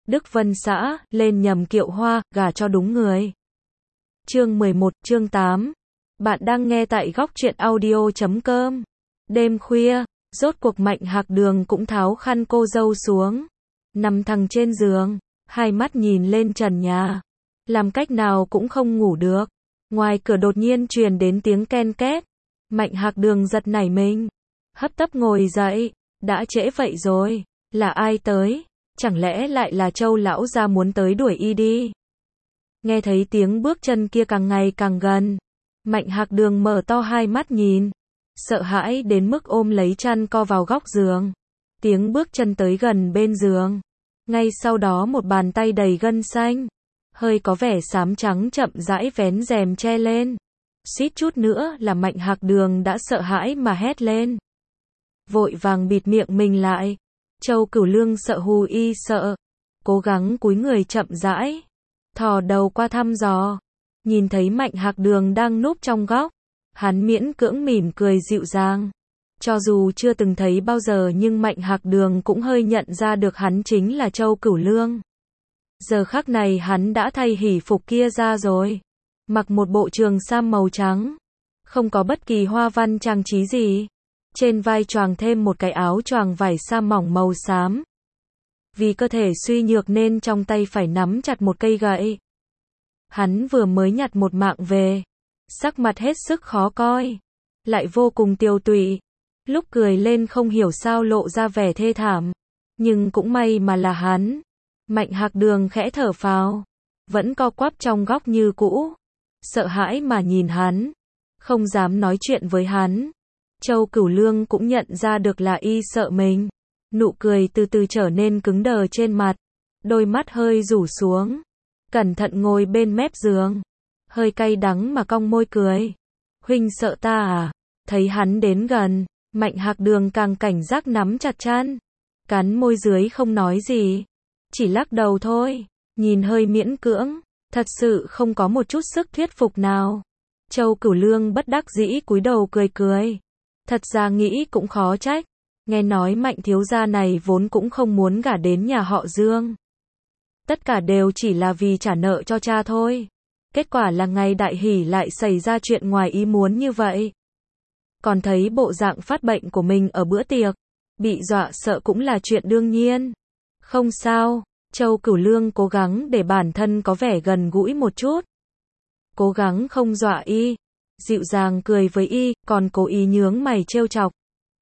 Đức Vân xã, lên nhầm kiệu hoa, gả cho đúng người. Chương 11, chương 8. Bạn đang nghe tại góc truyện audio.com. Đêm khuya, rốt cuộc Mạnh Hạc Đường cũng tháo khăn cô dâu xuống. Nằm thẳng trên giường, hai mắt nhìn lên trần nhà. Làm cách nào cũng không ngủ được. Ngoài cửa đột nhiên truyền đến tiếng ken két. Mạnh Hạc Đường giật nảy mình. Hấp tấp ngồi dậy. Đã trễ vậy rồi. Là ai tới? Chẳng lẽ lại là Châu lão gia muốn tới đuổi y đi? Nghe thấy tiếng bước chân kia càng ngày càng gần. Mạnh Hạc Đường mở to hai mắt nhìn. Sợ hãi đến mức ôm lấy chăn co vào góc giường. Tiếng bước chân tới gần bên giường. Ngay sau đó một bàn tay đầy gân xanh. Hơi có vẻ xám trắng chậm rãi vén rèm che lên. Suýt chút nữa là Mạnh Hạc Đường đã sợ hãi mà hét lên. Vội vàng bịt miệng mình lại. Châu Cửu Lương sợ hù y sợ. Cố gắng cúi người chậm rãi. Thò đầu qua thăm dò. Nhìn thấy Mạnh Hạc Đường đang núp trong góc. Hắn miễn cưỡng mỉm cười dịu dàng. Cho dù chưa từng thấy bao giờ nhưng Mạnh Hạc Đường cũng hơi nhận ra được hắn chính là Châu Cửu Lương. Giờ khắc này hắn đã thay hỉ phục kia ra rồi. Mặc một bộ trường sam màu trắng. Không có bất kỳ hoa văn trang trí gì. Trên vai choàng thêm một cái áo choàng vải sa mỏng màu xám. Vì cơ thể suy nhược nên trong tay phải nắm chặt một cây gậy. Hắn vừa mới nhặt một mạng về. Sắc mặt hết sức khó coi. Lại vô cùng tiêu tụy. Lúc cười lên không hiểu sao lộ ra vẻ thê thảm. Nhưng cũng may mà là hắn. Mạnh Hạc Đường khẽ thở phào. Vẫn co quắp trong góc như cũ. Sợ hãi mà nhìn hắn. Không dám nói chuyện với hắn. Châu Cửu Lương cũng nhận ra được là y sợ mình. Nụ cười từ từ trở nên cứng đờ trên mặt. Đôi mắt hơi rủ xuống. Cẩn thận ngồi bên mép giường. Hơi cay đắng mà cong môi cười. Huynh sợ ta à? Thấy hắn đến gần. Mạnh Hạc Đường càng cảnh giác nắm chặt chăn. Cắn môi dưới không nói gì. Chỉ lắc đầu thôi. Nhìn hơi miễn cưỡng. Thật sự không có một chút sức thuyết phục nào. Châu Cửu Lương bất đắc dĩ cúi đầu cười cười. Thật ra nghĩ cũng khó trách. Nghe nói Mạnh thiếu gia này vốn cũng không muốn gả đến nhà họ Dương. Tất cả đều chỉ là vì trả nợ cho cha thôi. Kết quả là ngày đại hỷ lại xảy ra chuyện ngoài ý muốn như vậy. Còn thấy bộ dạng phát bệnh của mình ở bữa tiệc. Bị dọa sợ cũng là chuyện đương nhiên. Không sao. Châu Cửu Lương cố gắng để bản thân có vẻ gần gũi một chút. Cố gắng không dọa y. Dịu dàng cười với y, còn cố ý nhướng mày trêu chọc.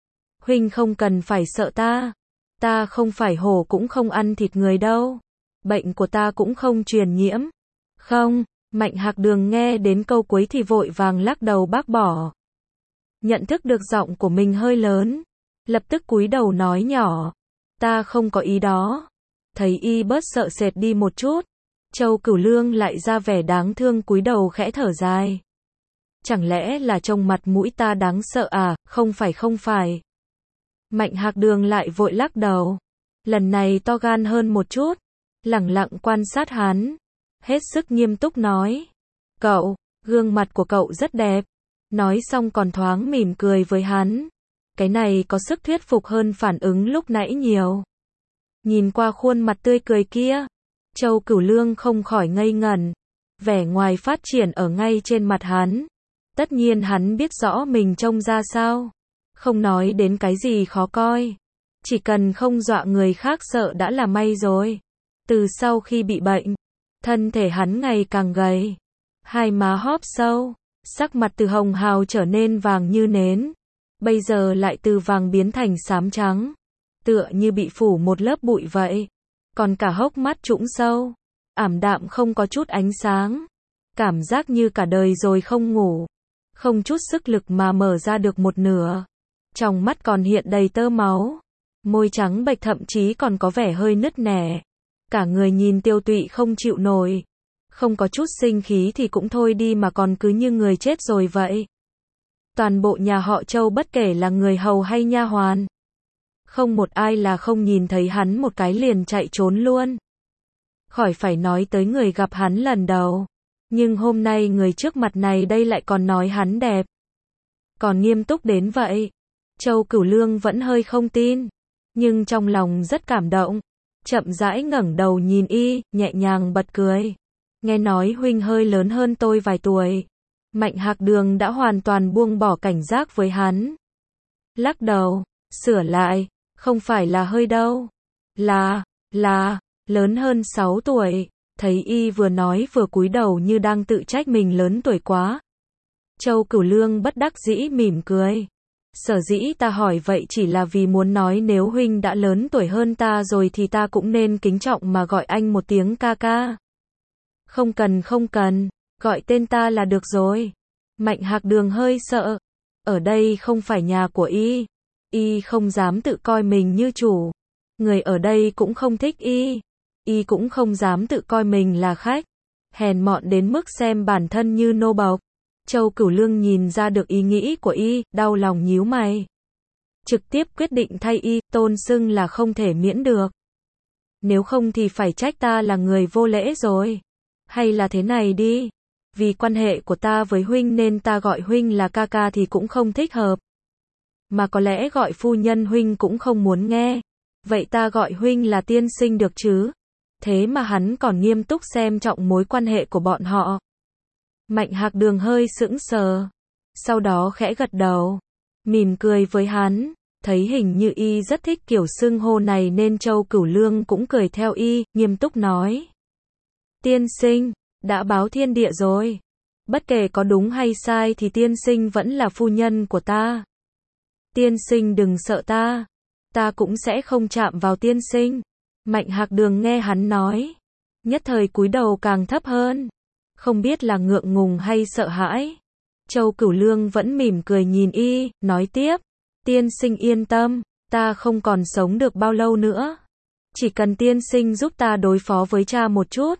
Huynh không cần phải sợ ta. Ta không phải hổ cũng không ăn thịt người đâu. Bệnh của ta cũng không truyền nhiễm. Không, Mạnh Hạc Đường nghe đến câu cuối thì vội vàng lắc đầu bác bỏ. Nhận thức được giọng của mình hơi lớn. Lập tức cúi đầu nói nhỏ. Ta không có ý đó. Thấy y bớt sợ sệt đi một chút. Châu Cửu Lương lại ra vẻ đáng thương cúi đầu khẽ thở dài. Chẳng lẽ là trông mặt mũi ta đáng sợ à? Không phải. Mạnh Hạc Đường lại vội lắc đầu. Lần này to gan hơn một chút. Lẳng lặng quan sát hắn. Hết sức nghiêm túc nói. Cậu, gương mặt của cậu rất đẹp. Nói xong còn thoáng mỉm cười với hắn. Cái này có sức thuyết phục hơn phản ứng lúc nãy nhiều. Nhìn qua khuôn mặt tươi cười kia. Châu Cửu Lương không khỏi ngây ngẩn. Vẻ ngoài phát triển ở ngay trên mặt hắn. Tất nhiên hắn biết rõ mình trông ra sao. Không nói đến cái gì khó coi. Chỉ cần không dọa người khác sợ đã là may rồi. Từ sau khi bị bệnh, thân thể hắn ngày càng gầy. Hai má hóp sâu. Sắc mặt từ hồng hào trở nên vàng như nến. Bây giờ lại từ vàng biến thành xám trắng. Tựa như bị phủ một lớp bụi vậy. Còn cả hốc mắt trũng sâu. Ảm đạm không có chút ánh sáng. Cảm giác như cả đời rồi không ngủ. Không chút sức lực mà mở ra được một nửa. Trong mắt còn hiện đầy tơ máu. Môi trắng bệch thậm chí còn có vẻ hơi nứt nẻ. Cả người nhìn tiêu tụy không chịu nổi. Không có chút sinh khí thì cũng thôi đi mà còn cứ như người chết rồi vậy. Toàn bộ nhà họ Châu bất kể là người hầu hay nha hoàn. Không một ai là không nhìn thấy hắn một cái liền chạy trốn luôn. Khỏi phải nói tới người gặp hắn lần đầu. Nhưng hôm nay người trước mặt này đây lại còn nói hắn đẹp. Còn nghiêm túc đến vậy. Châu Cửu Lương vẫn hơi không tin. Nhưng trong lòng rất cảm động. chậm rãi ngẩng đầu nhìn y, nhẹ nhàng bật cười. Nghe nói huynh hơi lớn hơn tôi vài tuổi. Mạnh Hạc Đường đã hoàn toàn buông bỏ cảnh giác với hắn. Lắc đầu, sửa lại, không phải là hơi đâu. Là, lớn hơn 6 tuổi. Thấy y vừa nói vừa cúi đầu như đang tự trách mình lớn tuổi quá. Châu Cửu Lương bất đắc dĩ mỉm cười. Sở dĩ ta hỏi vậy chỉ là vì muốn nói nếu huynh đã lớn tuổi hơn ta rồi thì ta cũng nên kính trọng mà gọi anh một tiếng ca ca. Không cần, gọi tên ta là được rồi. Mạnh Hạc Đường hơi sợ. Ở đây không phải nhà của y không dám tự coi mình như chủ. Người ở đây cũng không thích y cũng không dám tự coi mình là khách. Hèn mọn đến mức xem bản thân như nô bộc. Châu Cửu Lương nhìn ra được ý nghĩ của y, đau lòng nhíu mày. Trực tiếp quyết định thay y, tôn xưng là không thể miễn được. Nếu không thì phải trách ta là người vô lễ rồi. Hay là thế này đi. Vì quan hệ của ta với huynh nên ta gọi huynh là ca ca thì cũng không thích hợp. Mà có lẽ gọi phu nhân huynh cũng không muốn nghe. Vậy ta gọi huynh là tiên sinh được chứ? Thế mà hắn còn nghiêm túc xem trọng mối quan hệ của bọn họ. Mạnh Hạc Đường hơi sững sờ. Sau đó khẽ gật đầu. Mỉm cười với hắn. Thấy hình như y rất thích kiểu xưng hô này nên Châu Cửu Lương cũng cười theo y, nghiêm túc nói. Tiên sinh, đã báo thiên địa rồi. Bất kể có đúng hay sai thì tiên sinh vẫn là phu nhân của ta. Tiên sinh đừng sợ ta. Ta cũng sẽ không chạm vào tiên sinh. Mạnh Hạc Đường nghe hắn nói. Nhất thời cúi đầu càng thấp hơn. Không biết là ngượng ngùng hay sợ hãi. Châu Cửu Lương vẫn mỉm cười nhìn y, nói tiếp. Tiên sinh yên tâm, ta không còn sống được bao lâu nữa. Chỉ cần tiên sinh giúp ta đối phó với cha một chút.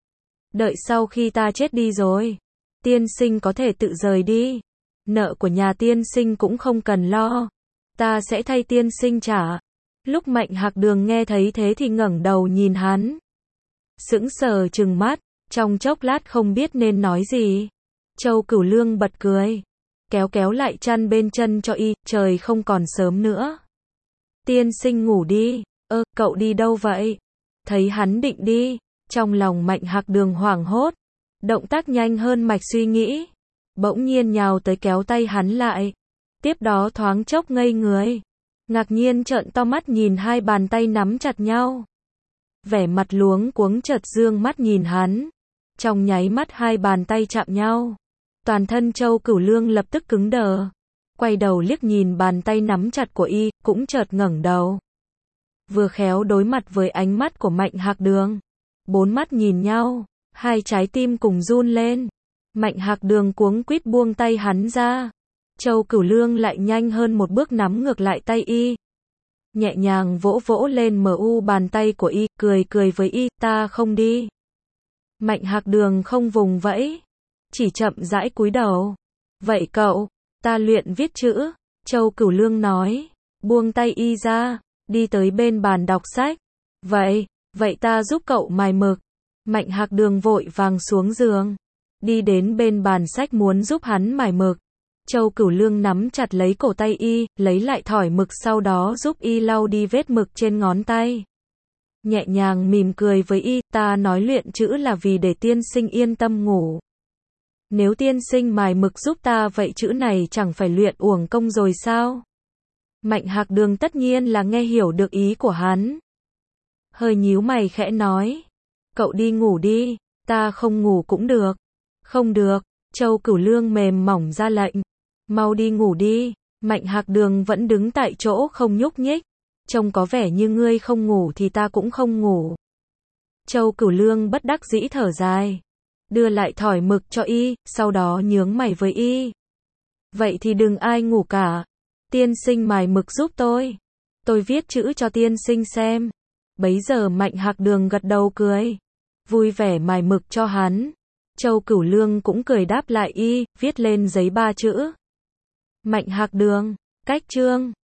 Đợi sau khi ta chết đi rồi, tiên sinh có thể tự rời đi. Nợ của nhà tiên sinh cũng không cần lo. Ta sẽ thay tiên sinh trả. Lúc Mạnh Hạc Đường nghe thấy thế thì ngẩng đầu nhìn hắn. Sững sờ trừng mắt, trong chốc lát không biết nên nói gì. Châu Cửu Lương bật cười. Kéo lại chăn bên chân cho y, trời không còn sớm nữa. Tiên sinh ngủ đi. Cậu đi đâu vậy? Thấy hắn định đi, trong lòng Mạnh Hạc Đường hoảng hốt. Động tác nhanh hơn mạch suy nghĩ. Bỗng nhiên nhào tới kéo tay hắn lại. Tiếp đó thoáng chốc ngây người. Ngạc nhiên trợn to mắt nhìn hai bàn tay nắm chặt nhau. Vẻ mặt luống cuống chợt dương mắt nhìn hắn. Trong nháy mắt hai bàn tay chạm nhau. Toàn thân Châu Cửu Lương lập tức cứng đờ. Quay đầu liếc nhìn bàn tay nắm chặt của y, cũng chợt ngẩng đầu. Vừa khéo đối mặt với ánh mắt của Mạnh Hạc Đường. Bốn mắt nhìn nhau, hai trái tim cùng run lên. Mạnh Hạc Đường cuống quýt buông tay hắn ra. Châu Cửu Lương lại nhanh hơn một bước nắm ngược lại tay y. Nhẹ nhàng vỗ lên bàn tay của y, cười với y, ta không đi. Mạnh Hạc Đường không vùng vẫy, chỉ chậm rãi cúi đầu. Vậy cậu, ta luyện viết chữ. Châu Cửu Lương nói, buông tay y ra, đi tới bên bàn đọc sách. Vậy ta giúp cậu mài mực. Mạnh Hạc Đường vội vàng xuống giường, đi đến bên bàn sách muốn giúp hắn mài mực. Châu Cửu Lương nắm chặt lấy cổ tay y, lấy lại thỏi mực sau đó giúp y lau đi vết mực trên ngón tay. Nhẹ nhàng mỉm cười với y, ta nói luyện chữ là vì để tiên sinh yên tâm ngủ. Nếu tiên sinh mài mực giúp ta vậy chữ này chẳng phải luyện uổng công rồi sao? Mạnh Hạc Đường tất nhiên là nghe hiểu được ý của hắn. Hơi nhíu mày khẽ nói. Cậu đi ngủ đi, ta không ngủ cũng được. Không được, Châu Cửu Lương mềm mỏng ra lệnh. Mau đi ngủ đi. Mạnh Hạc Đường vẫn đứng tại chỗ không nhúc nhích. Trông có vẻ như ngươi không ngủ thì ta cũng không ngủ. Châu Cửu Lương bất đắc dĩ thở dài. Đưa lại thỏi mực cho y, sau đó nhướng mày với y. Vậy thì đừng ai ngủ cả. Tiên sinh mài mực giúp tôi. Tôi viết chữ cho tiên sinh xem. Bấy giờ Mạnh Hạc Đường gật đầu cười. Vui vẻ mài mực cho hắn. Châu Cửu Lương cũng cười đáp lại y, viết lên giấy 3 chữ. Mạnh Hạc Đường, cách chương.